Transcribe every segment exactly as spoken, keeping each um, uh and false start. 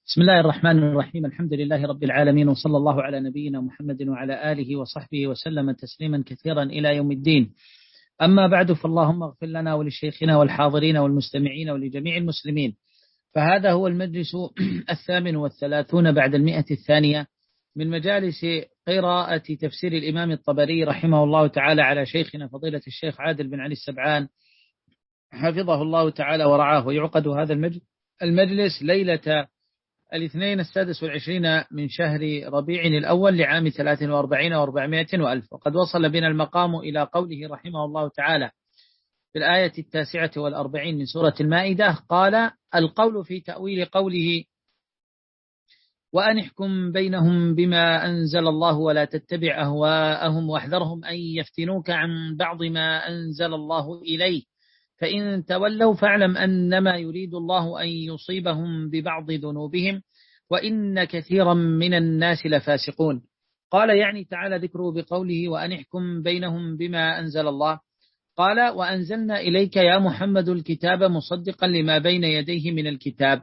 بسم الله الرحمن الرحيم. الحمد لله رب العالمين، وصلى الله على نبينا محمد وعلى آله وصحبه وسلم تسليما كثيرا إلى يوم الدين. أما بعد، فاللهم اغفر لنا ولشيخنا والحاضرين والمستمعين ولجميع المسلمين. فهذا هو المجلس الثامن والثلاثون بعد المئة الثانية من مجالس قراءة تفسير الإمام الطبري رحمه الله تعالى على شيخنا فضيلة الشيخ عادل بن علي السبعان حفظه الله تعالى ورعاه. ويعقد هذا المجلس ليلة الاثنين السادس والعشرين من شهر ربيع الأول لعام ثلاث وأربعين وأربعمائة وألف. وقد وصل بنا المقام إلى قوله رحمه الله تعالى في الآية التاسعة والأربعين من سورة المائدة: قال القول في تأويل قوله وأن احكم بينهم بما أنزل الله ولا تتبع أهواءهم واحذرهم أن يفتنوك عن بعض ما أنزل الله إليك فإن تولوا فاعلم أنما يريد الله أن يصيبهم ببعض ذنوبهم وإن كثيرا من الناس لفاسقون. قال يعني تعالى ذكره بقوله وأن احكم بينهم بما أنزل الله. قال وأنزلنا إليك يا محمد الكتاب مصدقا لما بين يديه من الكتاب.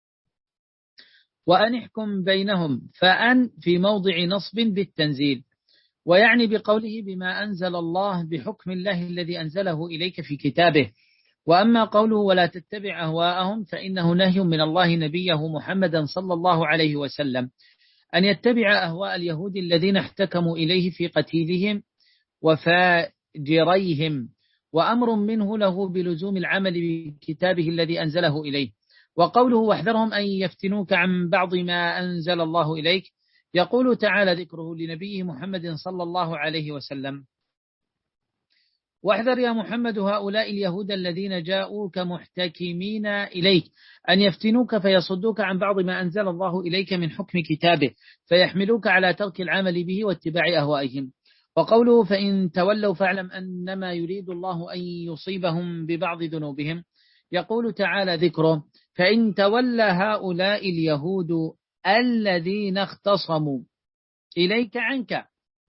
وأن احكم بينهم فأن في موضع نصب بالتنزيل، ويعني بقوله بما أنزل الله بحكم الله الذي أنزله إليك في كتابه. وأما قوله ولا تتبع أهواءهم فإنه نهي من الله نبيه محمدا صلى الله عليه وسلم أن يتبع أهواء اليهود الذين احتكموا إليه في قتيلهم وفاجريهم، وأمر منه له بلزوم العمل بكتابه الذي أنزله إليه. وقوله واحذرهم أن يفتنوك عن بعض ما أنزل الله إليك، يقول تعالى ذكره لنبيه محمد صلى الله عليه وسلم: واحذر يا محمد هؤلاء اليهود الذين جاءوك محتكمين إليك أن يفتنوك فيصدوك عن بعض ما أنزل الله إليك من حكم كتابه فيحملوك على ترك العمل به واتباع أهوائهم. وقوله فإن تولوا فاعلم أنما يريد الله أن يصيبهم ببعض ذنوبهم، يقول تعالى ذكره فإن تولى هؤلاء اليهود الذين اختصموا إليك عنك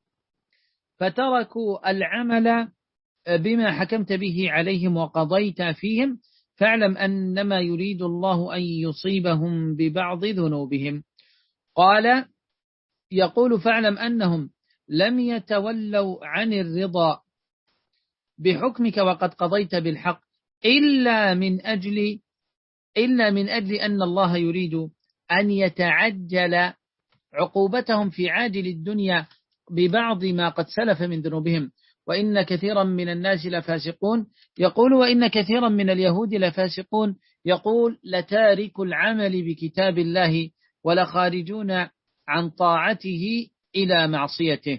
فتركوا العمل بما حكمت به عليهم وقضيت فيهم فاعلم أنما يريد الله أن يصيبهم ببعض ذنوبهم. قال يقول فاعلم أنهم لم يتولوا عن الرضا بحكمك وقد قضيت بالحق إلا من أجل إلا من أجل أن الله يريد أن يتعجل عقوبتهم في عاجل الدنيا ببعض ما قد سلف من ذنوبهم وإن كثيرا من الناس لفاسقون. يقول وإن كثيرا من اليهود لفاسقون، يقول لتارك العمل بكتاب الله ولخارجون عن طاعته إلى معصيته.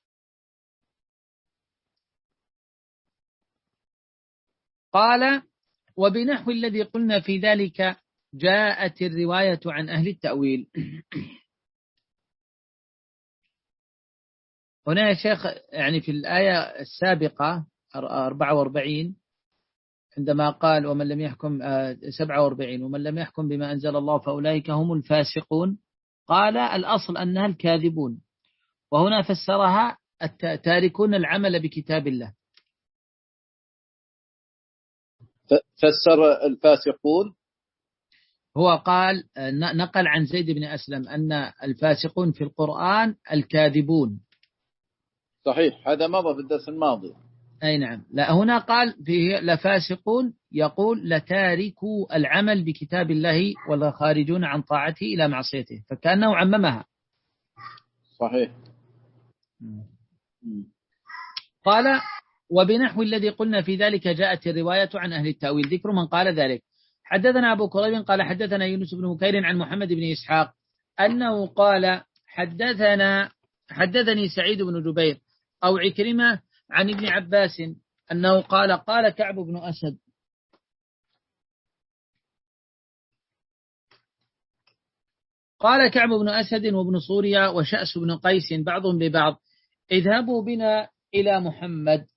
قال وبنحو الذي قلنا في ذلك جاءت الرواية عن أهل التأويل. هنا يا شيخ يعني في الآية السابقة أربعة وأربعين عندما قال ومن لم يحكم سبعة وأربعين ومن لم يحكم بما أنزل الله فأولئك هم الفاسقون، قال الأصل أنها الكاذبون، وهنا فسرها تاركون العمل بكتاب الله. فسر الفاسقون، هو قال نقل عن زيد بن أسلم أن الفاسقون في القرآن الكاذبون. صحيح، هذا مضى في الدرس الماضي. أي نعم. لا هنا قال فيه لفاسقون، يقول لتاركوا العمل بكتاب الله والخارجون عن طاعته إلى معصيته، فكأنه عممها. صحيح. قال وبنحو الذي قلنا في ذلك جاءت الرواية عن أهل التأويل. ذكر من قال ذلك: حدثنا أبو كريب قال حدثنا يونس بن بكير عن محمد بن إسحاق أنه قال حدثنا حدثني سعيد بن جبير أو عكرمة عن ابن عباس أنه قال قال كعب بن أسد قال كعب بن أسد وابن صوريا وشأس بن قيس بعضهم لبعض اذهبوا بنا إلى محمد.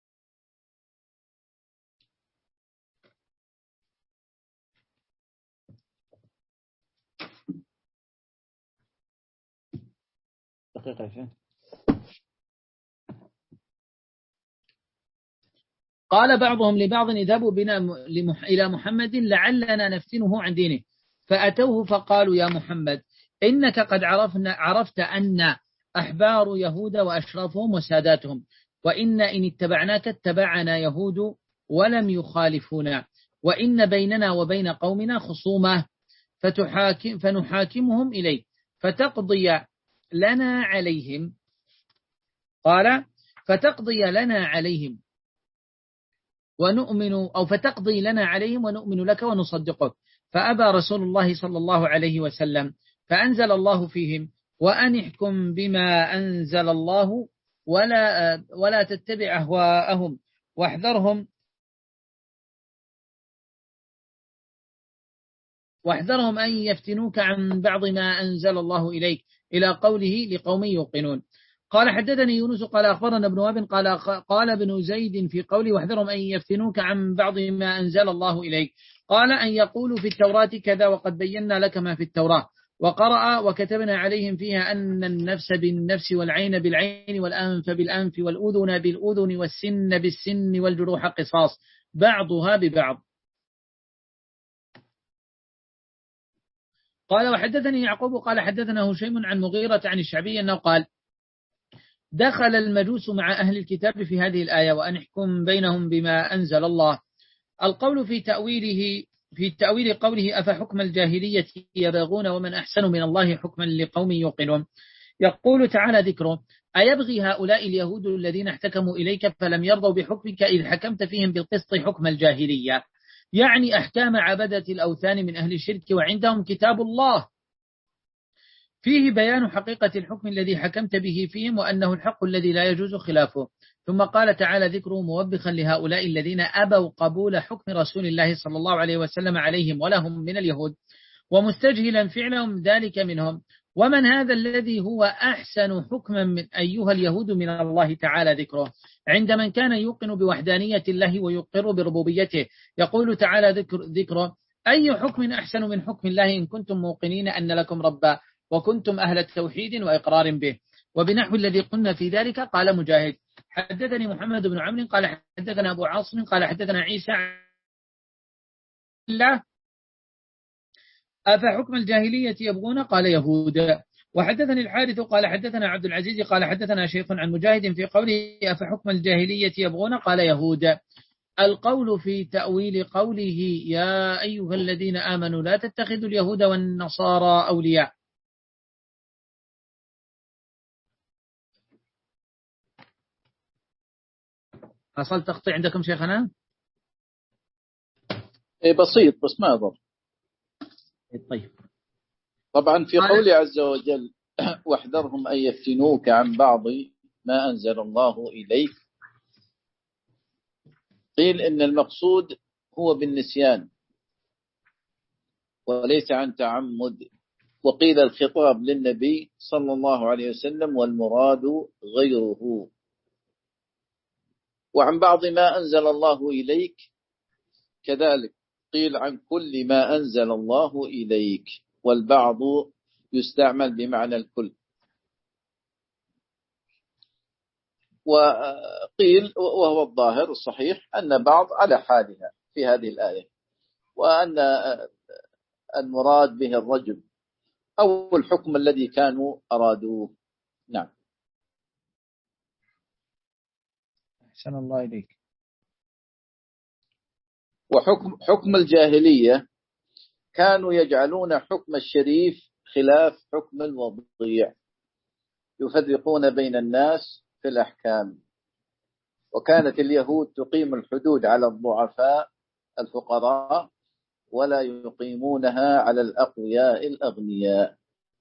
دقيقة. قال بعضهم لبعض اذهبوا بنا إلى محمد لعلنا نفتنه عن دينه فأتوه فقالوا يا محمد إنك قد عرفنا عرفت أن أحبار يهود وأشرافهم وساداتهم، وإن إن اتبعناك اتبعنا يهود ولم يخالفونا، وإن بيننا وبين قومنا خصومة فتحاكم فنحاكمهم إليك فتقضي لنا عليهم. قال فتقضي لنا عليهم ونؤمن أو فتقضي لنا عليهم ونؤمن لك ونصدقك. فأبى رسول الله صلى الله عليه وسلم، فأنزل الله فيهم وأن احكم بما أنزل الله ولا ولا تتبع أهواءهم واحذرهم واحذرهم أن يفتنوك عن بعض ما أنزل الله إليك إلى قوله لقوم يوقنون. قال حدثني يونس قال أخبرنا ابن وهب قال قال ابن زيد في قوله واحذرهم أن يفتنوك عن بعض ما أنزل الله إليك، قال أن يقولوا في التوراة كذا وقد بينا لك ما في التوراة، وقرأ وكتبنا عليهم فيها أن النفس بالنفس والعين بالعين والأنف بالأنف والأذن بالأذن والسن بالسن والجروح قصاص بعضها ببعض. قال وحدثني يعقوب قال حدثنا هشيم عن مغيرة عن الشعبي أنه قال دخل المجوس مع أهل الكتاب في هذه الآية وأن احكم بينهم بما أنزل الله. القول في تأويله في تأويل قوله أفحكم الجاهلية يبغون ومن أحسن من الله حكما لقوم يوقنون. يقول تعالى ذكره أيبغي هؤلاء اليهود الذين احتكموا إليك فلم يرضوا بحكمك إذ حكمت فيهم بالقسط حكم الجاهلية، يعني أحكام عبدة الأوثان من أهل الشرك وعندهم كتاب الله فيه بيان حقيقة الحكم الذي حكمت به فيهم وأنه الحق الذي لا يجوز خلافه. ثم قال تعالى ذكره موبخا لهؤلاء الذين أبوا قبول حكم رسول الله صلى الله عليه وسلم عليهم ولهم من اليهود ومستجهلا فعلهم ذلك منهم. ومن هذا الذي هو أحسن حكما من أيها اليهود من الله تعالى ذكره عند من كان يوقن بوحدانية الله ويقر بربوبيته. يقول تعالى ذكر ذكره أي حكم أحسن من حكم الله إن كنتم موقنين أن لكم ربا وكنتم أهل التوحيد وإقرار به. وبنحو الذي قلنا في ذلك قال مجاهد حدثني محمد بن عمرو قال حدثنا أبو عاصم قال حدثنا عيسى الله أفحكم الجاهلية يبغون قال يهود. وحدثني الحارث قال حدثنا عبد العزيز قال حدثنا شيخ عن مجاهد في قوله أفحكم الجاهلية يبغون قال يهود. القول في تأويل قوله يا أيها الذين آمنوا لا تتخذوا اليهود والنصارى أولياء. حصل تقطيع عندكم شيخنا؟ إيه بسيط بس ما يضر. طيب طبعا في قوله عز وجل واحذرهم أن يفتنوك عن بعض ما أنزل الله إليك، قيل إن المقصود هو بالنسيان وليس عن تعمد، وقيل الخطاب للنبي صلى الله عليه وسلم والمراد غيره. وعن بعض ما أنزل الله إليك كذلك قيل عن كل ما أنزل الله إليك، والبعض يستعمل بمعنى الكل. وقيل وهو الظاهر الصحيح أن بعض على حالها في هذه الآية، وأن المراد به الرجل أو الحكم الذي كانوا أرادوه. نعم. أحسن الله إليك. وحكم حكم الجاهلية كانوا يجعلون حكم الشريف خلاف حكم الوضيع، يفرقون بين الناس في الأحكام. وكانت اليهود تقيم الحدود على الضعفاء الفقراء ولا يقيمونها على الأقوياء الأغنياء،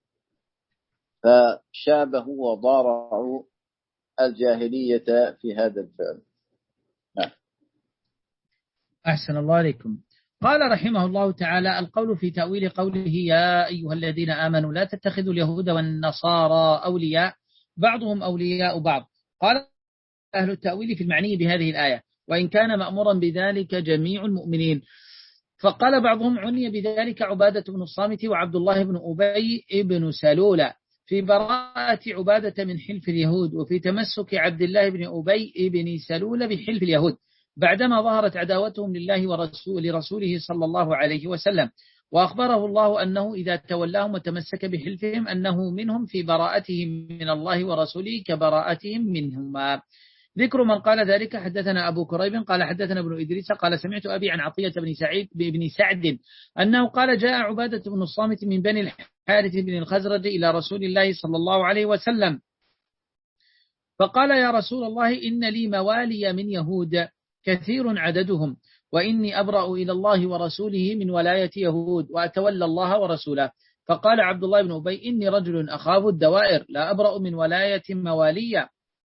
فشابهوا وضارعوا الجاهلية في هذا الفعل. نعم. أحسن الله عليكم. قال رحمه الله تعالى القول في تأويل قوله يا أيها الذين آمنوا لا تتخذوا اليهود والنصارى أولياء بعضهم أولياء بعض. قال أهل التأويل في المعني بهذه الآية وإن كان مأمورا بذلك جميع المؤمنين. فقال بعضهم عني بذلك عبادة بن الصامت وعبد الله بن أبي بن سلول في براءة عبادة من حلف اليهود، وفي تمسك عبد الله بن أبي بن سلول بحلف اليهود بعدما ظهرت عداوتهم لله ورسول لرسوله صلى الله عليه وسلم. وأخبره الله أنه إذا تولاهم وتمسك بحلفهم أنه منهم في براءتهم من الله ورسوله كبراءتهم منهما. ذكر من قال ذلك: حدثنا أبو كريب قال حدثنا ابن إدريس قال سمعت أبي عن عطية بن سعيد بن سعد أنه قال: جاء عبادة بن الصامت من بني الحارث بن الخزرج إلى رسول الله صلى الله عليه وسلم فقال: يا رسول الله، إن لي موالي من يهود كثير عددهم، وإني أبرأ إلى الله ورسوله من ولاية يهود وأتولى الله ورسوله. فقال عبد الله بن أبي: إني رجل أخاف الدوائر، لا أبرأ من ولاية موالية.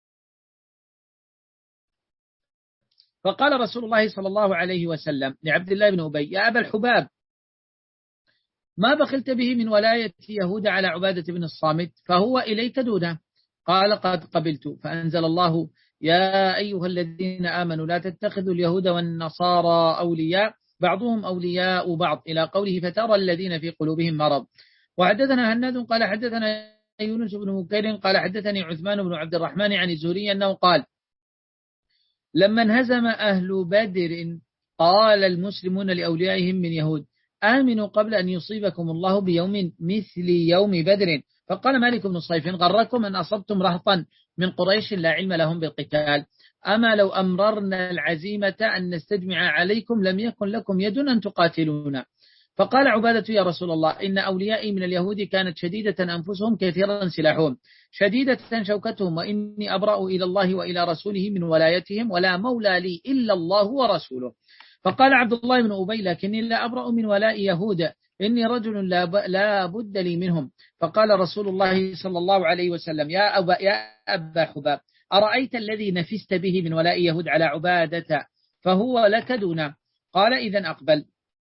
فقال رسول الله صلى الله عليه وسلم لعبد الله بن أبي: يا أبا الحباب، ما بخلت به من ولاية يهود على عبادة بن الصامت، فهو إليك دونه. قال: قد قبلت. فأنزل الله: يا أيها الذين آمنوا لا تتخذوا اليهود والنصارى أولياء بعضهم أولياء بعض، إلى قوله: فترى الذين في قلوبهم مرض. وحدثنا هناد قال حدثنا يونس بن مكير قال حدثني عثمان بن عبد الرحمن عن الزهري أنه قال: لما انهزم أهل بدر قال المسلمون لأوليائهم من يهود: آمنوا قبل أن يصيبكم الله بيوم مثل يوم بدر. فقال مالك بن صيف: غركم أن أصبتم رهطا من قريش لا علم لهم بالقتال، أما لو أمررنا العزيمة أن نستجمع عليكم لم يكن لكم يد أن تقاتلونا. فقال عبادة: يا رسول الله، إن أوليائي من اليهود كانت شديدة أنفسهم كثيرا سلاحهم شديدة شوكتهم، وإني أبرأ إلى الله وإلى رسوله من ولايتهم، ولا مولى لي إلا الله ورسوله. فقال عبد الله بن أبي: لكني لا أبرأ من ولاء يهود، إني رجل لا, ب... لا بد لي منهم. فقال رسول الله صلى الله عليه وسلم: يا أبا, يا أبا حباب، أرأيت الذي نفست به من ولاء يهود على عبادة، فهو لك دونه. قال: إذن أقبل.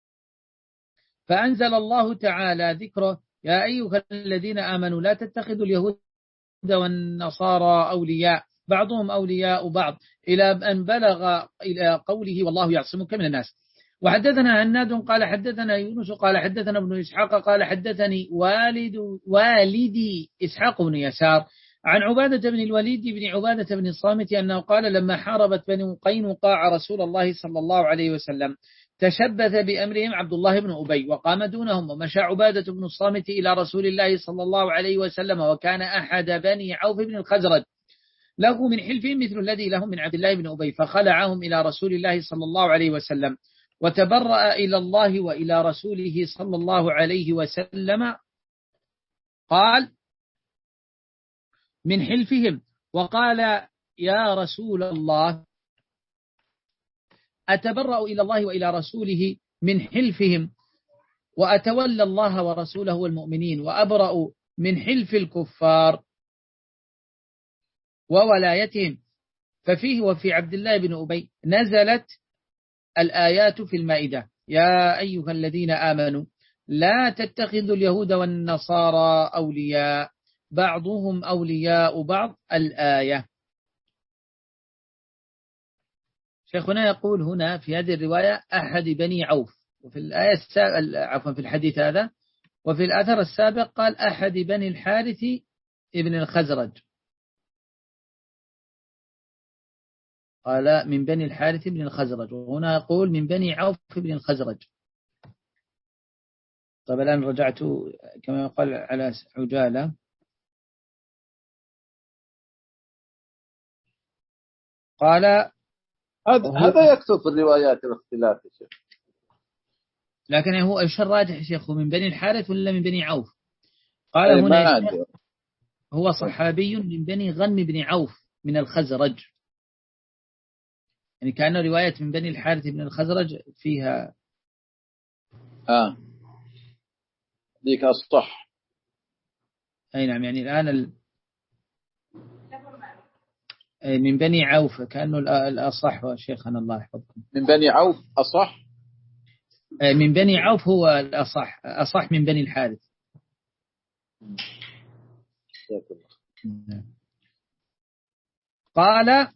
فأنزل الله تعالى ذكره: يا أيها الذين آمنوا لا تتخذوا اليهود والنصارى أولياء بعضهم أولياء بعض، إلى أن بلغ إلى قوله: والله يعصمك من الناس. وحدثنا هناد قال حدثنا يونس قال حدثنا ابن إسحاق قال حدثني والد والدي إسحاق بن يسار عن عبادة بن الوليد بن عبادة بن الصامت أنه قال: لما حاربت بني قينقاع رسول الله صلى الله عليه وسلم تشبث بأمرهم عبد الله بن أبي وقام دونهم، ومشى عبادة بن الصامت إلى رسول الله صلى الله عليه وسلم، وكان أحد بني عوف بن الخزرج له من حلفهم مثل الذي لهم من عبد الله بن أبي، فخلعهم إلى رسول الله صلى الله عليه وسلم وتبرأ إلى الله وإلى رسوله صلى الله عليه وسلم. قال من حلفهم وقال: يا رسول الله، أتبرأ إلى الله وإلى رسوله من حلفهم، وأتولى الله ورسوله والمؤمنين، وأبرأ من حلف الكفار وولايتهم. ففيه وفي عبد الله بن أبي نزلت الآيات في المائدة: يا أيها الذين آمنوا لا تتخذوا اليهود والنصارى أولياء بعضهم أولياء بعض، الآية. شيخنا يقول هنا في هذه الرواية أحد بني عوف، وفي الآية السابقة عفوا في الحديث هذا، وفي الأثر السابق قال أحد بني الحارث ابن الخزرج، قال من بني الحارث بن الخزرج، وهنا يقول من بني عوف بن الخزرج. طيب الآن رجعت كما يقال على عجالة. قال هذا هذا يكتب في الروايات الاختلاف يا شيخ، لكن هو ايش الراجح يا شيخ، من بني الحارث ولا من بني عوف؟ قال هنا هو صحابي من بني غنم بن عوف من الخزرج، يعني كأن رواية من بني الحارث بن الخزرج فيها آه ذيك الصح. أي نعم، يعني الآن ال... من بني عوف كأنه الأصح شيخنا الله يحفظكم. من بني عوف أصح، من بني عوف هو الأصح، أصح من بني الحارث. قال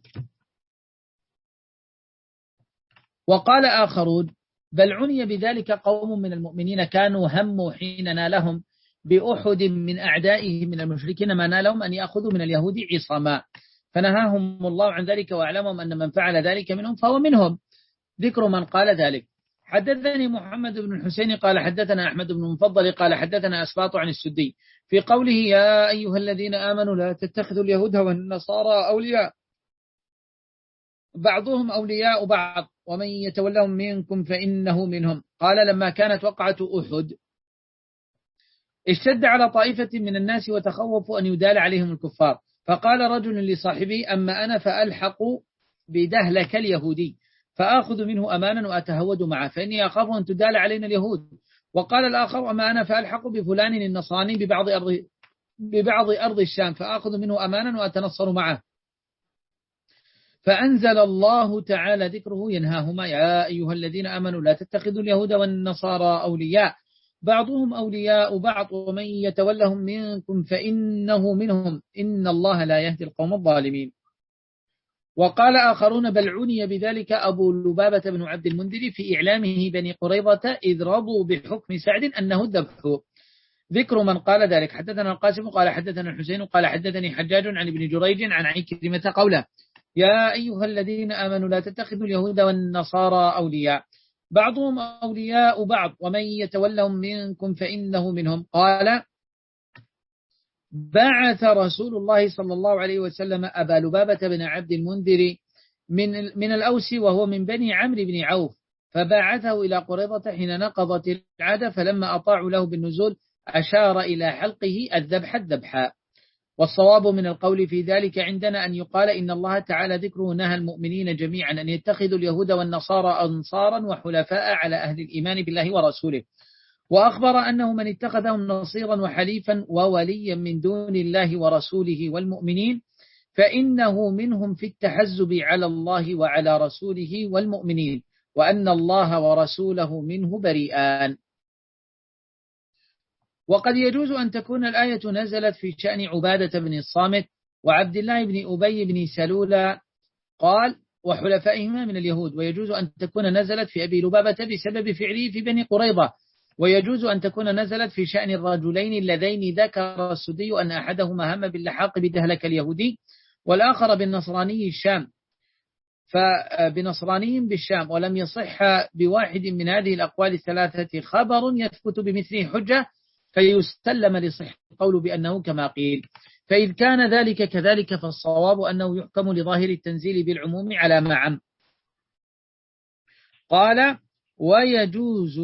وقال آخرون: بل عني بذلك قوم من المؤمنين كانوا هموا حين نالهم بأحد من أعدائهم من المشركين ما نالهم أن يأخذوا من اليهود عصاما، فنهاهم الله عن ذلك وأعلمهم أن من فعل ذلك منهم فهو منهم. ذكر من قال ذلك: حدثني محمد بن الحسين قال حدثنا أحمد بن المفضل قال حدثنا أسباط عن السدي في قوله يا أيها الذين آمنوا لا تتخذوا اليهود والنصارى أولياء بعضهم أولياء بعض ومن يتولهم منكم فإنه منهم. قال لما كانت وقعة أحد اشتد على طائفة من الناس وتخوفوا أن يدال عليهم الكفار، فقال رجل لصاحبه أما أنا فألحق بدهلك اليهودي فآخذ منه أمانا وأتهود معه فإني أخاف أن تدال علينا اليهود. وقال الآخر أما أنا فألحق بفلان النصراني ببعض أرض, ببعض أرض الشام فآخذ منه أمانا وأتنصر معه. فأنزل الله تعالى ذكره ينهاهما يا أيها الذين آمنوا لا تتخذوا اليهود والنصارى أولياء بعضهم أولياء بعض ومن يتولهم منكم فإنه منهم إن الله لا يهدي القوم الظالمين. وقال آخرون بل عني بذلك أبو لبابة بن عبد المنذر في إعلامه بني قريظة إذ رضوا بحكم سعد أنه الذبح. ذكر من قال ذلك حدثنا القاسم قال حدثنا الحسين قال حدثني حجاج عن ابن جريج عن عكرمة قوله يا أيها الذين آمنوا لا تتخذوا اليهود والنصارى أولياء بعضهم أولياء بعض ومن يتولهم منكم فإنه منهم. قال بعث رسول الله صلى الله عليه وسلم أبا لبابة بن عبد المنذر من من الأوس وهو من بني عمرو بن عوف فبعثه إلى قريظة حين نقضت العادة فلما أطاعوا له بالنزول أشار إلى حلقه الذبح الذبحاء. والصواب من القول في ذلك عندنا أن يقال إن الله تعالى ذكره نهى المؤمنين جميعا أن يتخذوا اليهود والنصارى أنصارا وحلفاء على أهل الإيمان بالله ورسوله، وأخبر أنه من اتخذهم نصيرا وحليفا ووليا من دون الله ورسوله والمؤمنين فإنه منهم في التحزب على الله وعلى رسوله والمؤمنين وأن الله ورسوله منه بريئان. وقد يجوز أن تكون الآية نزلت في شأن عبادة بن الصامت وعبد الله بن أبي بن سلولة قال وحلفائهما من اليهود، ويجوز أن تكون نزلت في أبي لبابة بسبب فعله في بني قريظة، ويجوز أن تكون نزلت في شأن الرجلين اللذين ذكر السدي أن أحدهما هم باللحاق بدهلك اليهودي والآخر بالنصراني الشام فبنصراني بالشام، ولم يصح بواحد من هذه الأقوال الثلاثة خبر يثبت بمثله حجة فيستلم لصح القول بأنه كما قيل. فإذ كان ذلك كذلك فالصواب أنه يحكم لظاهر التنزيل بالعموم على ما عم. قال ويجوز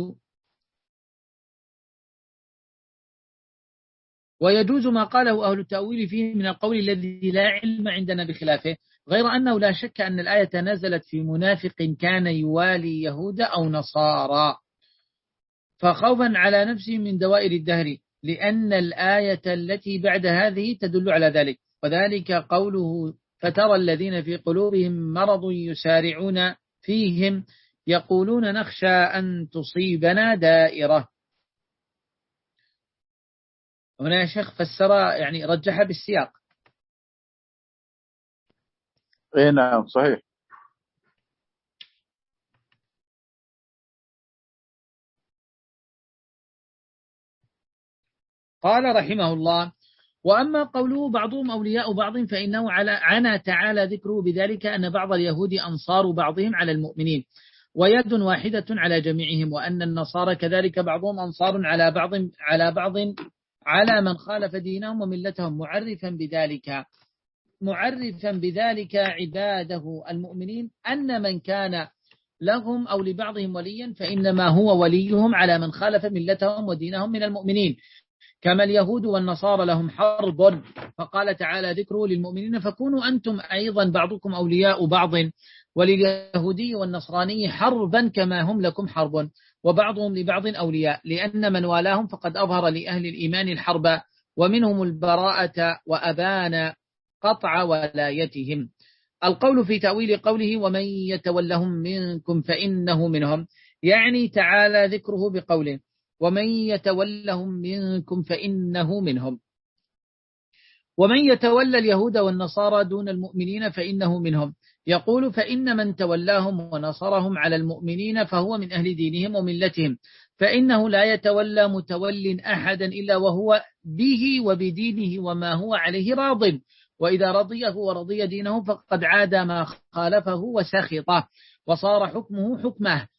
ويجوز ما قاله أهل التأويل فيه من القول الذي لا علم عندنا بخلافه، غير أنه لا شك أن الآية نزلت في منافق كان يوالي يهود أو نصارى فخوفا على نفسه من دوائر الدهر، لأن الآية التي بعد هذه تدل على ذلك، وذلك قوله فترى الذين في قلوبهم مرض يسارعون فيهم يقولون نخشى أن تصيبنا دائرة. هنا يا شيخ فسر يعني رجح بالسياق. اي نعم صحيح. قال رحمه الله وأما قوله بعضهم أولياء بعض فإنه على عنى تعالى ذكره بذلك أن بعض اليهود أنصار بعضهم على المؤمنين ويد واحدة على جميعهم، وأن النصارى كذلك بعضهم أنصار على بعض على بعض على من خالف دينهم وملتهم، معرفا بذلك معرفا بذلك عباده المؤمنين أن من كان لهم أو لبعضهم وليا فإنما هو وليهم على من خالف ملتهم ودينهم من المؤمنين، كما اليهود والنصارى لهم حرب، فقال تعالى ذكره للمؤمنين فكونوا أنتم أيضا بعضكم أولياء بعض، ولليهودي والنصراني حربا كما هم لكم حرب، وبعضهم لبعض أولياء، لأن من والاهم فقد أظهر لأهل الإيمان الحرب ومنهم البراءة وأبان قطع ولايتهم. القول في تأويل قوله ومن يتولهم منكم فإنه منهم، يعني تعالى ذكره بقوله ومن يتولهم منكم فإنه منهم، ومن يتولى اليهود والنصارى دون المؤمنين فإنه منهم، يقول فإن من تولاهم ونصرهم على المؤمنين فهو من أهل دينهم وملتهم، فإنه لا يتولى متول أحدا إلا وهو به وبدينه وما هو عليه راض، وإذا رضيه ورضي دينه فقد عاد ما خالفه وسخطه وصار حكمه حكمه،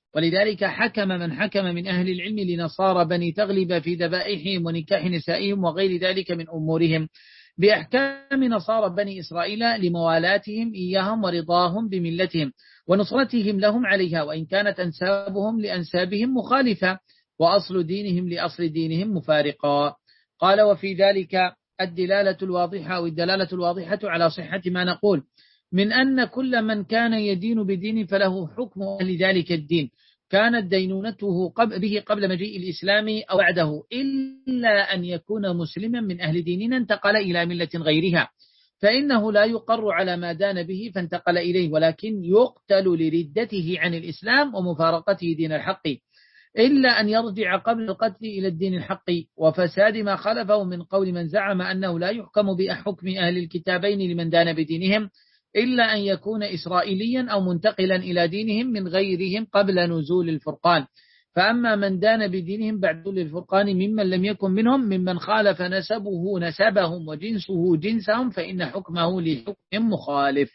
ولذلك حكم من حكم من أهل العلم لنصارى بني تغلب في ذبائحهم ونكاح نسائهم وغير ذلك من أمورهم بأحكام نصارى بني إسرائيل لموالاتهم إياهم ورضاهم بملتهم ونصرتهم لهم عليها، وإن كانت أنسابهم لأنسابهم مخالفة وأصل دينهم لأصل دينهم مفارقا. قال وفي ذلك الدلالة الواضحة أو الدلالة الواضحة على صحة ما نقول من أن كل من كان يدين بدين فله حكم أهل ذلك الدين، كانت دينونته به قبل مجيء الإسلام أو بعده، إلا أن يكون مسلما من أهل ديننا انتقل إلى ملة غيرها، فإنه لا يقر على ما دان به فانتقل إليه، ولكن يقتل لردته عن الإسلام ومفارقته دين الحق، إلا أن يرجع قبل القتل إلى الدين الحق وفساد ما خلفه من قول من زعم أنه لا يحكم بحكم أهل الكتابين لمن دان بدينهم إلا أن يكون إسرائيليا أو منتقلا إلى دينهم من غيرهم قبل نزول الفرقان. فأما من دان بدينهم بعد نزول الفرقان ممن لم يكن منهم ممن خالف نسبه نسبهم وجنسه جنسهم فإن حكمه لحكم مخالف.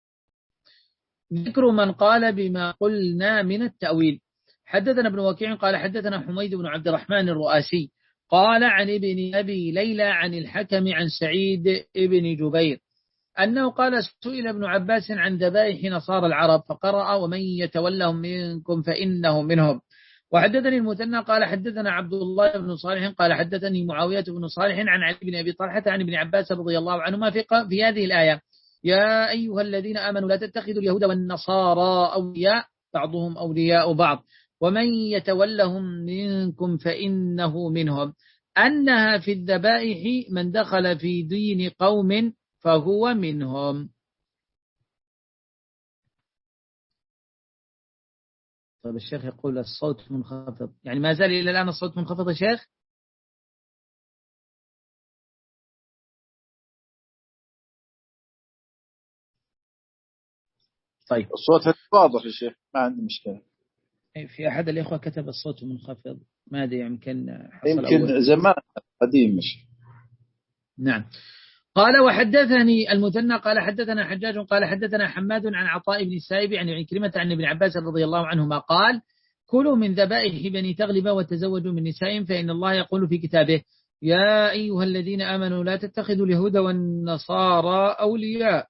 ذكر من قال بما قلنا من التأويل. حدثنا ابن وكيع قال حدثنا حميد بن عبد الرحمن الرؤاسي قال عن ابن أبي ليلى عن الحكم عن سعيد ابن جبير أنه قال سئل ابن عباس عن ذبائح نصارى العرب فقرأ ومن يتولهم منكم فإنه منهم. وحدثني المثنى قال حدثنا عبد الله بن صالح قال حدثني معاوية بن صالح عن علي بن أبي طلحة عن ابن عباس رضي الله عنهما في, في هذه الآية يا أيها الذين آمنوا لا تتخذوا اليهود والنصارى أولياء بعضهم أولياء بعض ومن يتولهم منكم فإنه منهم، أنها في الذبائح من دخل في دين قوم فهو منهم. طيب الشيخ يقول الصوت منخفض، يعني ما زال إلى الآن الصوت منخفض يا شيخ؟ طيب الصوت واضح يا شيخ، ما عندي مشكلة. في أحد الإخوة كتب الصوت منخفض، ما أدري يمكن حصل يمكن أول. زمان قديم مش. نعم. قال وحدثني المثنى قال حدثنا حجاج قال حدثنا حماد عن عطاء بن السائب عن يعني كلمة عن ابن عباس رضي الله عنهما قال كلوا من ذبائح بني تغلب وتزوجوا من نسائهم فإن الله يقول في كتابه يا أيها الذين آمنوا لا تتخذوا اليهود والنصارى أولياء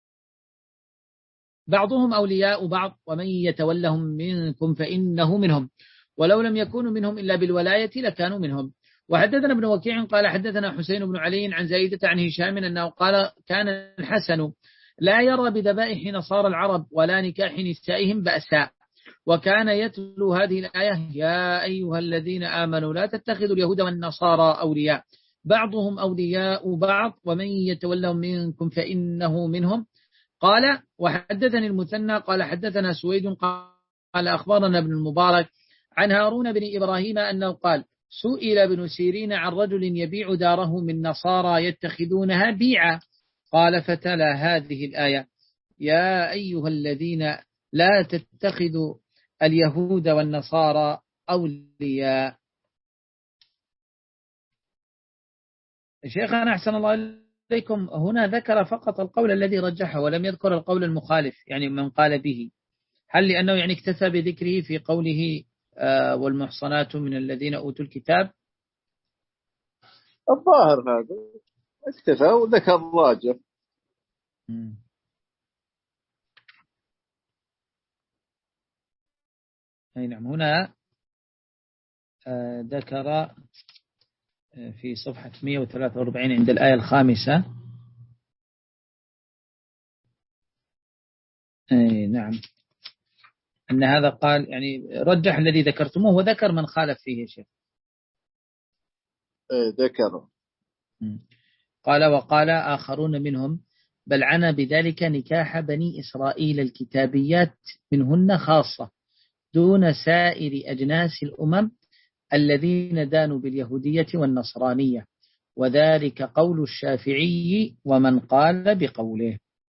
بعضهم أولياء بعض ومن يتولهم منكم فإنه منهم ولو لم يكونوا منهم إلا بالولاية لكانوا منهم. وحدثنا ابن وكيع قال حدثنا حسين بن علي عن زايدة عن هشام أنه قال كان الحسن لا يرى بذبائح نصارى العرب ولا نكاح نسائهم بأسا، وكان يتلو هذه الآية يا أيها الذين آمنوا لا تتخذوا اليهود والنصارى أولياء بعضهم أولياء بعض ومن يتولهم منكم فإنه منهم. قال وحدثني المثنى قال حدثنا سويد قال أخبرنا ابن المبارك عن هارون بن إبراهيم أنه قال سئل ابن سيرين عن رجل يبيع داره من نصارى يتخذونها بيعا قال فتلا هذه الآية يا أيها الذين لا تتخذوا اليهود والنصارى أولياء. شيخنا أحسن الله إليكم هنا ذكر فقط القول الذي رجحه ولم يذكر القول المخالف يعني من قال به، هل لأنه يعني اكتفى بذكره في قوله آه والمحصنات من الذين أوتوا الكتاب؟ الظاهر هذا اكتفى وذكر الراجح. أي نعم. هنا آه ذكر في صفحة مئة وثلاثة وأربعين عند الآية الخامسة أي نعم أن هذا قال يعني رجح الذي ذكرتموه وذكر من خالف فيه يا شيخ. ذكر قال وقال آخرون منهم بل عنا بذلك نكاح بني إسرائيل الكتابيات منهن خاصة دون سائر أجناس الأمم الذين دانوا باليهودية والنصرانية، وذلك قول الشافعي ومن قال بقوله.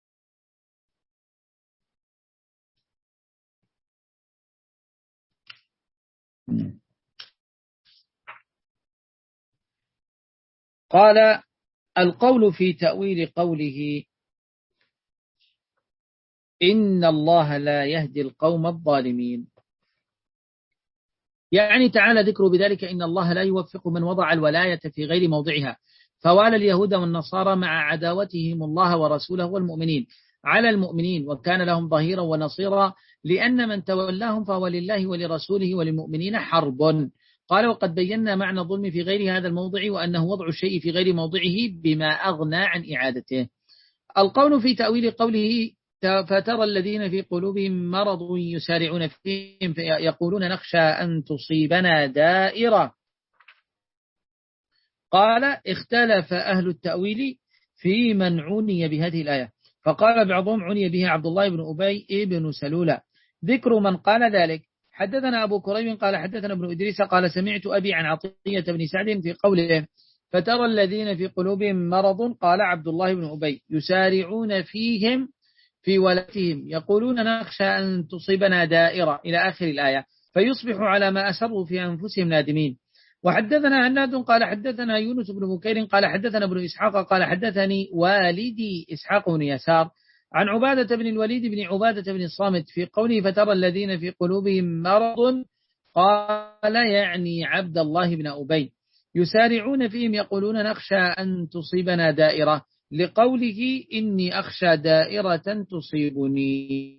قال القول في تأويل قوله إن الله لا يهدي القوم الظالمين يعني تعالى ذكر بذلك إن الله لا يوفق من وضع الولاية في غير موضعها، فوالى اليهود والنصارى مع عداوتهم الله ورسوله والمؤمنين على المؤمنين، وكان لهم ظهيرا ونصيرا، لأن من تولاهم فهو لله ولرسوله وللمؤمنين حرب. قال وقد بينا معنى الظلم في غير هذا الموضع، وأنه وضع الشيء في غير موضعه بما أغنى عن إعادته. القول في تأويل قوله فترى الذين في قلوبهم مرض يسارعون فيهم يقولون نخشى أن تصيبنا دائرة. قال اختلف أهل التأويل في من عني بهذه الآية، فقال بعضهم عني بها عبد الله بن أبي بن سلولة. ذكر من قال ذلك: حدثنا أبو كريب قال حدثنا ابن إدريس قال سمعت أبي عن عطية بن سعد في قوله فترى الذين في قلوبهم مرض، قال عبد الله بن أبي يسارعون فيهم في ولدهم يقولون نخشى أن تصيبنا دائرة إلى آخر الآية، فيصبح على ما أسروا في أنفسهم نادمين. وحدثنا هناد قال حدثنا يونس بن بكير قال حدثنا ابن إسحاق قال حدثني والدي إسحاق بن يسار عن عبادة بن الوليد بن عبادة بن الصامت في قوله فترى الذين في قلوبهم مرض، قال يعني عبد الله بن أبي يسارعون فيهم يقولون نخشى أن تصيبنا دائرة، لقوله إني أخشى دائرة تصيبني.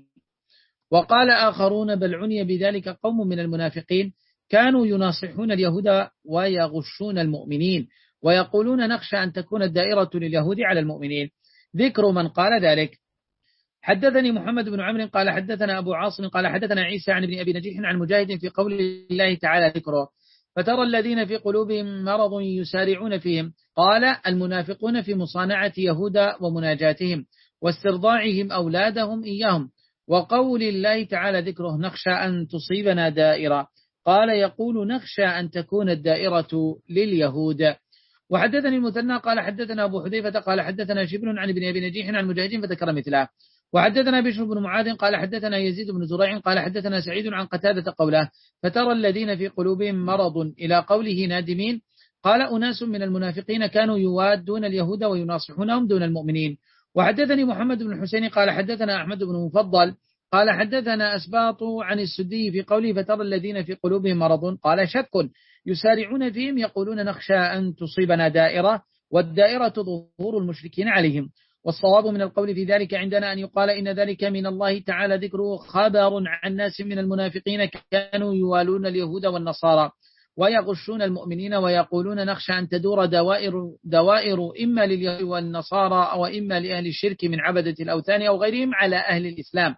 وقال آخرون بل عني بذلك قوم من المنافقين كانوا يناصحون اليهود ويغشون المؤمنين ويقولون نخشى أن تكون الدائرة لليهود على المؤمنين. ذكر من قال ذلك: حدثني محمد بن عمرو قال حدثنا أبو عاصم قال حدثنا عيسى عن ابن أبي نجيح عن مجاهد في قول الله تعالى ذكره فترى الذين في قلوبهم مرض يسارعون فيهم، قال المنافقون في مصانعة يهود ومناجاتهم واسترضاعهم أولادهم إياهم. وقول الله تعالى ذكره نخشى أن تصيبنا دائرة، قال يقول نخشى أن تكون الدائرة لليهود. وحدثني المثنى قال حدثنا أبو حذيفة قال حدثنا شبل عن ابن أبي نجيح عن مجاهد فذكر مثله. وحدثنا بشر بن معاذ قال حدثنا يزيد بن زريع قال حدثنا سعيد عن قتادة قوله فترى الذين في قلوبهم مرض إلى قوله نادمين، قال أناس من المنافقين كانوا يوادون اليهود ويناصحونهم دون المؤمنين. وحدثني محمد بن الحسين قال حدثنا أحمد بن مفضل قال حدثنا أسباط عن السدي في قوله فترى الذين في قلوبهم مرض، قال شك يسارعون فيهم يقولون نخشى أن تصيبنا دائرة، والدائرة ظهور المشركين عليهم. والصواب من القول في ذلك عندنا أن يقال إن ذلك من الله تعالى ذكره خبر عن ناس من المنافقين كانوا يوالون اليهود والنصارى ويغشون المؤمنين ويقولون نخشى أن تدور دوائر, دوائر إما لليهود والنصارى أو إما لأهل الشرك من عبدة الأوثان أو غيرهم على أهل الإسلام،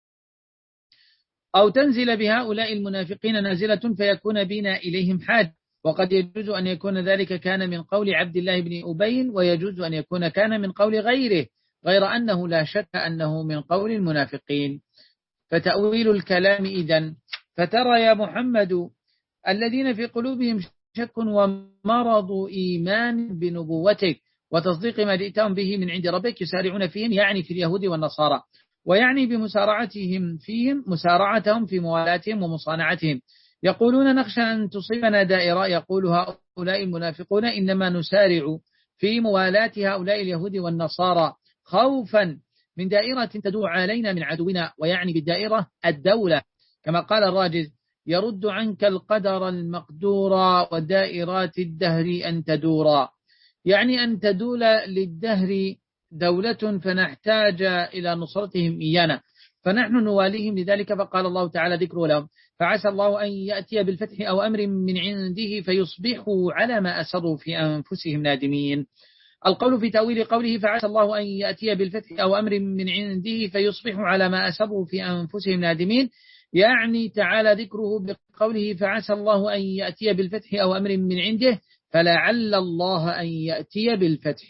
أو تنزل بهؤلاء المنافقين نازلة فيكون بنا إليهم حاج. وقد يجوز أن يكون ذلك كان من قول عبد الله بن أبي، ويجوز أن يكون كان من قول غيره، غير أنه لا شك أنه من قول المنافقين. فتأويل الكلام إذن فترى يا محمد الذين في قلوبهم شك ومرض إيمان بنبوتك وتصديق ما جئتهم به من عند ربك يسارعون فيهم، يعني في اليهود والنصارى، ويعني بمسارعتهم فيهم مسارعتهم في موالاتهم ومصانعتهم. يقولون نخشى أن تصيبنا دائرة، يقول هؤلاء المنافقون إنما نسارع في موالاة هؤلاء اليهود والنصارى خوفا من دائرة تدور علينا من عدونا، ويعني بالدائرة الدولة، كما قال الراجز يرد عنك القدر المقدور ودائرات الدهر أن تدورا، يعني أن تدول للدهر دولة فنحتاج إلى نصرتهم إيانا، فنحن نواليهم لذلك. فقال الله تعالى ذكره لهم فعسى الله أن يأتي بالفتح أو أمر من عنده فيصبحوا على ما أسروا في أنفسهم نادمين. القول في تأويل قوله فعسى الله أن يأتي بالفتح أو أمر من عنده فيصبحوا على ما أسروا في أنفسهم نادمين، يعني تعالى ذكره بقوله فعسى الله أن يأتي بالفتح أو أمر من عنده، فلعل الله أن يأتي بالفتح.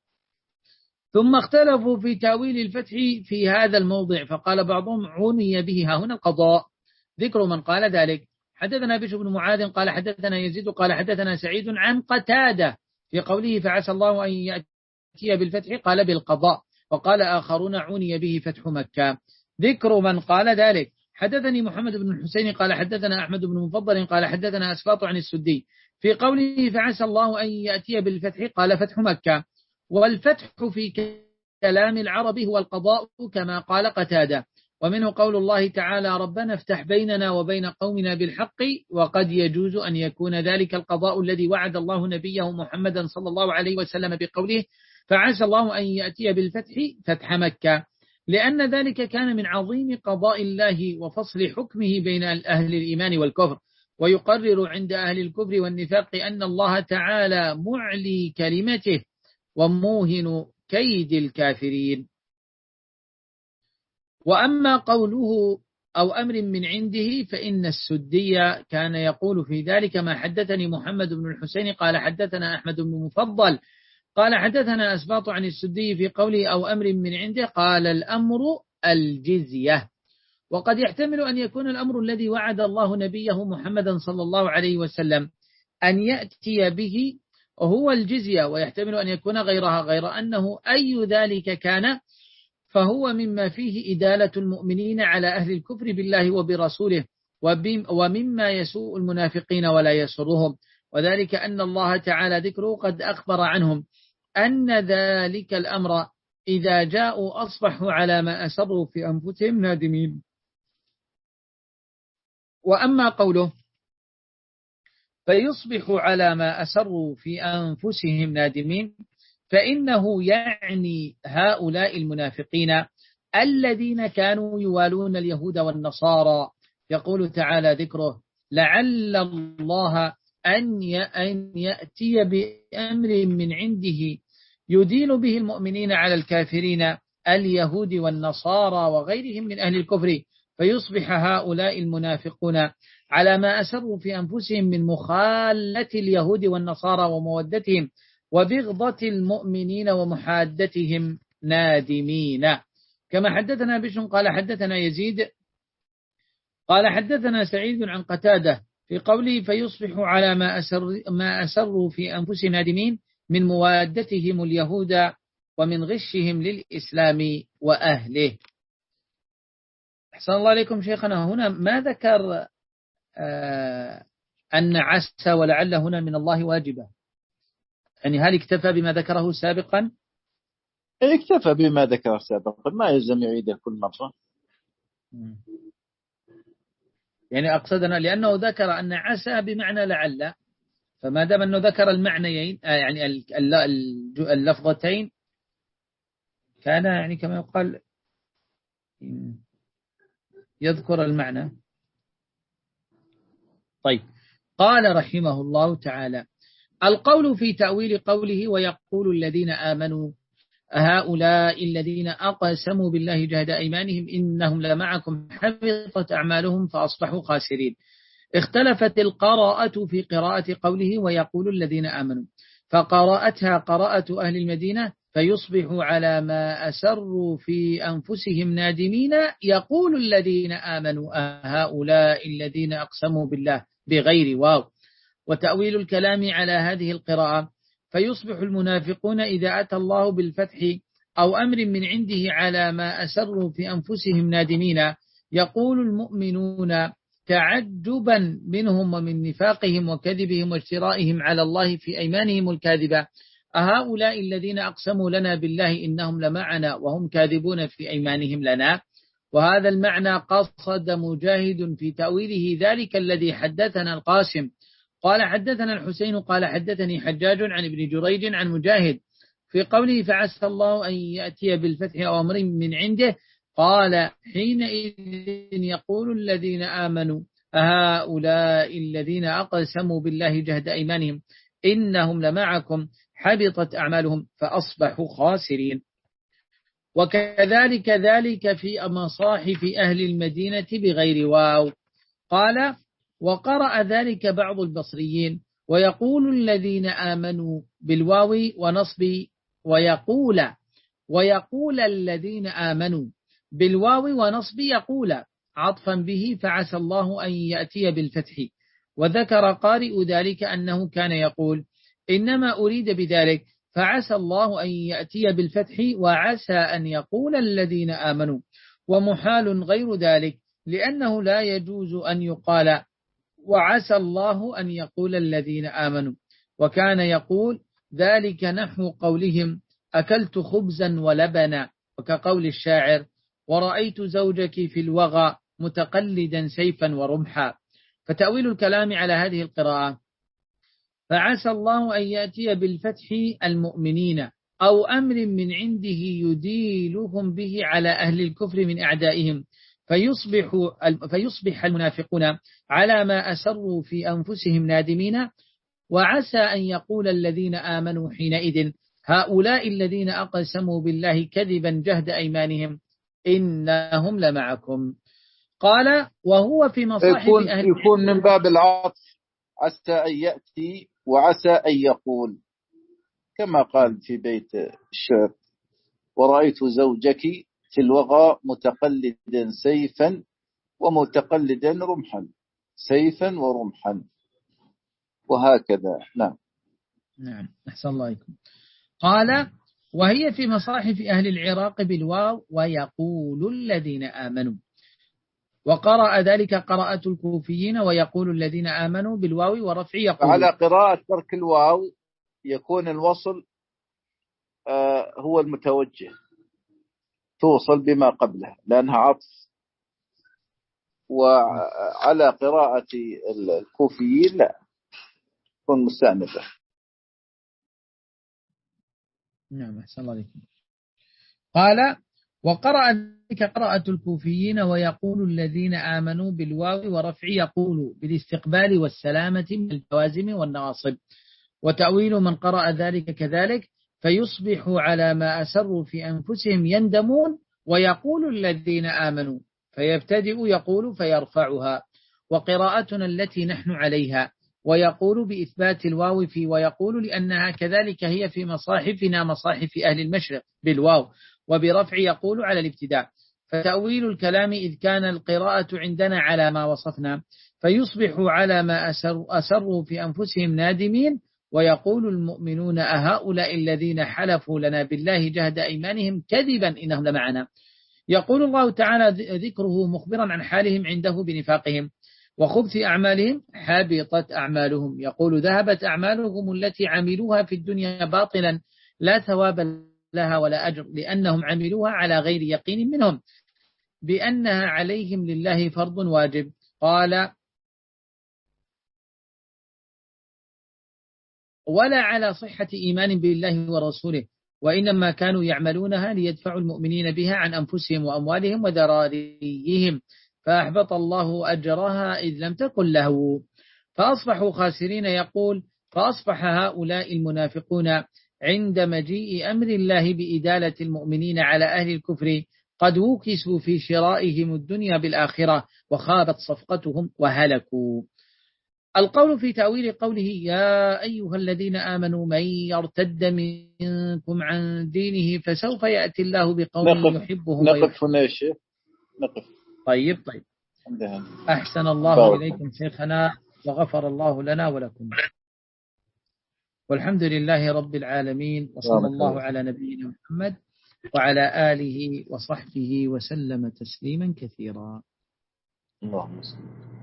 ثم اختلفوا في تأويل الفتح في هذا الموضع، فقال بعضهم عني به ها هنا القضاء. ذكر من قال ذلك: حدثنا بشر بن معاذ قال حدثنا يزيد قال حدثنا سعيد عن قتادة في قوله فعسى الله أن يأتي بالفتح قال بالقضاء، وقال آخرون عني به فتح مكة. ذكر من قال ذلك: حدثني محمد بن الحسين قال حدثنا أحمد بن مفضل قال حدثنا أسباط عن السدي في قوله فعسى الله أن يأتي بالفتح قال فتح مكة. والفتح في كلام العرب هو القضاء كما قال قتادة، ومنه قول الله تعالى ربنا افتح بيننا وبين قومنا بالحق، وقد يجوز أن يكون ذلك القضاء الذي وعد الله نبيه محمدا صلى الله عليه وسلم بقوله فعسى الله أن يأتي بالفتح فتح مكة، لأن ذلك كان من عظيم قضاء الله وفصل حكمه بين أهل الإيمان والكفر، ويقرر عند أهل الكفر والنفاق أن الله تعالى معلي كلمته وموهن كيد الكافرين. وأما قوله أو أمر من عنده فإن السدي كان يقول في ذلك ما حدثني محمد بن الحسين قال حدثنا أحمد بن مفضل قال حدثنا أسباط عن السدي في قوله أو أمر من عنده قال الأمر الجزية. وقد يحتمل أن يكون الأمر الذي وعد الله نبيه محمدا صلى الله عليه وسلم أن يأتي به هو الجزية، ويحتمل أن يكون غيرها، غير أنه أي ذلك كان فهو مما فيه إدالة المؤمنين على أهل الكفر بالله وبرسوله، ومما يسوء المنافقين ولا يسرهم، وذلك أن الله تعالى ذكره قد أخبر عنهم أن ذلك الأمر إذا جاءوا أصبحوا على ما أسروا في أنفسهم نادمين. وأما قوله فيصبح على ما أسروا في أنفسهم نادمين فإنه يعني هؤلاء المنافقين الذين كانوا يوالون اليهود والنصارى. يقول تعالى ذكره لعل الله أن يأتي بأمر من عنده يدين به المؤمنين على الكافرين اليهود والنصارى وغيرهم من أهل الكفر، فيصبح هؤلاء المنافقون على ما أسروا في أنفسهم من مخالة اليهود والنصارى ومودتهم وبغضة المؤمنين ومحادتهم نادمين. كما حدثنا بشر قال حدثنا يزيد قال حدثنا سعيد عن قتادة في قوله فيصبح على ما أسر ما أسروا في أنفسهم نادمين من موادتهم اليهود ومن غشهم للإسلام وأهله. أحسن الله عليكم شيخنا، هنا ما ذكر آه أن عسى ولعل هنا من الله واجبة، يعني هل اكتفى بما ذكره سابقا؟ اكتفى بما ذكره سابقا، ما يلزم يعيده كل مرة. يعني أقصدنا لأنه ذكر أن عسى بمعنى لعل، فما دام أنه ذكر المعنيين يعني اللفظتين كان يعني كما يقال يذكر المعنى. طيب، قال رحمه الله تعالى القول في تأويل قوله ويقول الذين آمنوا هؤلاء الذين أقسموا بالله جهد أيمانهم إنهم لمعكم حبطت أعمالهم فأصبحوا خاسرين. اختلفت القراءة في قراءة قوله ويقول الذين آمنوا، فقرأتها قراءة أهل المدينة فيصبحوا على ما أسروا في أنفسهم نادمين يقول الذين آمنوا هؤلاء الذين أقسموا بالله بغير واو. وتأويل الكلام على هذه القراءة فيصبح المنافقون إذا أتى الله بالفتح أو أمر من عنده على ما أسروا في أنفسهم نادمين يقول المؤمنون تعجبا منهم ومن نفاقهم وكذبهم واجترائهم على الله في أيمانهم الكاذبة أهؤلاء الذين أقسموا لنا بالله إنهم لمعنا وهم كاذبون في أيمانهم لنا. وهذا المعنى قصد مجاهد في تأويله ذلك الذي حدثنا القاسم قال حدثنا الحسين قال حدثني حجاج عن ابن جريج عن مجاهد في قوله فعسى الله أن يأتي بالفتح أو أمر من عنده قال حينئذ يقول الذين آمنوا هؤلاء الذين أقسموا بالله جهد أيمانهم إنهم لمعكم حبطت أعمالهم فأصبحوا خاسرين. وكذلك ذلك في مصاحف أهل المدينة بغير واو. قال وقرأ ذلك بعض البصريين ويقول الذين آمنوا بالواو ونصب ويقول ويقول الذين آمنوا بالواو ونصب يقول عطفا به فعسى الله أن يأتي بالفتح. وذكر قارئ ذلك أنه كان يقول إنما أريد بذلك فعسى الله أن يأتي بالفتح وعسى أن يقول الذين آمنوا، ومحال غير ذلك لأنه لا يجوز أن يقال وعسى الله أن يقول الذين آمنوا. وكان يقول ذلك نحو قولهم أكلت خبزا ولبنا، وكقول الشاعر ورأيت زوجك في الوغى متقلدا سيفا ورمحا. فتأويل الكلام على هذه القراءة: فعسى الله أن يأتي بالفتح المؤمنين أو أمر من عنده يديلهم به على أهل الكفر من أعدائهم فيصبح, فيصبح المنافقون على ما أسروا في أنفسهم نادمين. وعسى أن يقول الذين آمنوا حينئذ هؤلاء الذين أقسموا بالله كذبا جهد أيمانهم إنهم لمعكم. قال وهو في مصاحف يكون, أهل يكون من باب العطف، عسى أن يأتي وعسى أن يقول، كما قال في بيت الشعر: ورأيت زوجك في الوغى متقلدا سيفا ومتقلدا رمحا، سيفا ورمحا، وهكذا. نعم نعم أحسن الله عليكم. قال وهي في مصاحف أهل العراق بالواو ويقول الذين آمنوا. وقرأ ذلك قراءة الكوفيين ويقول الذين آمنوا بالواو ورفع يقول. على قراءة ترك الواو يكون الوصل آه هو المتوجه، توصل بما قبلها لأنها عطف. وعلى قراءة الكوفيين لا، تكون مستأنفة. نعم أحسن الله عليكم. قال وقرأ ذلك قراءة الكوفيين ويقول الذين آمنوا بالواو ورفع يقول بالاستقبال والسلامة من الجوازم والنواصب. وتأويل من قرأ ذلك كذلك: فيصبح على ما أسروا في أنفسهم يندمون ويقول الذين آمنوا، فيبتدئ يقول فيرفعها. وقراءتنا التي نحن عليها ويقول بإثبات الواو في ويقول، لأنها كذلك هي في مصاحفنا مصاحف أهل المشرق بالواو، وبرفع يقول على الابتداء. فتأويل الكلام إذ كان القراءة عندنا على ما وصفنا فيصبح على ما أسر أسروا في أنفسهم نادمين ويقول المؤمنون أهؤلاء الذين حلفوا لنا بالله جهد أيمانهم كذبا إنهم لمعنا. يقول الله تعالى ذكره مخبرا عن حالهم عنده بنفاقهم وخبث أعمالهم: حبطت أعمالهم. يقول ذهبت أعمالهم التي عملوها في الدنيا باطلا لا ثواب لها ولا أجر، لأنهم عملوها على غير يقين منهم بأنها عليهم لله فرض واجب. قال ولا على صحة إيمان بالله ورسوله، وإنما كانوا يعملونها ليدفعوا المؤمنين بها عن أنفسهم وأموالهم وذراريهم فأحبط الله أجرها إذ لم تكن له فأصبحوا خاسرين. يقول فأصبح هؤلاء المنافقون عند مجيء أمر الله بإدالة المؤمنين على أهل الكفر قد وكسوا في شرائهم الدنيا بالآخرة وخابت صفقتهم وهلكوا. القول في تأويل قوله يا أيها الذين آمنوا من يرتد منكم عن دينه فسوف يأتي الله بقوم يحبهم نقف هنا يا شيخ، نقف. طيب طيب أحسن الله إليكم شيخنا وغفر الله لنا ولكم، والحمد لله رب العالمين، وصلى الله على نبينا محمد وعلى آله وصحبه وسلم تسليما كثيرا. اللهم صل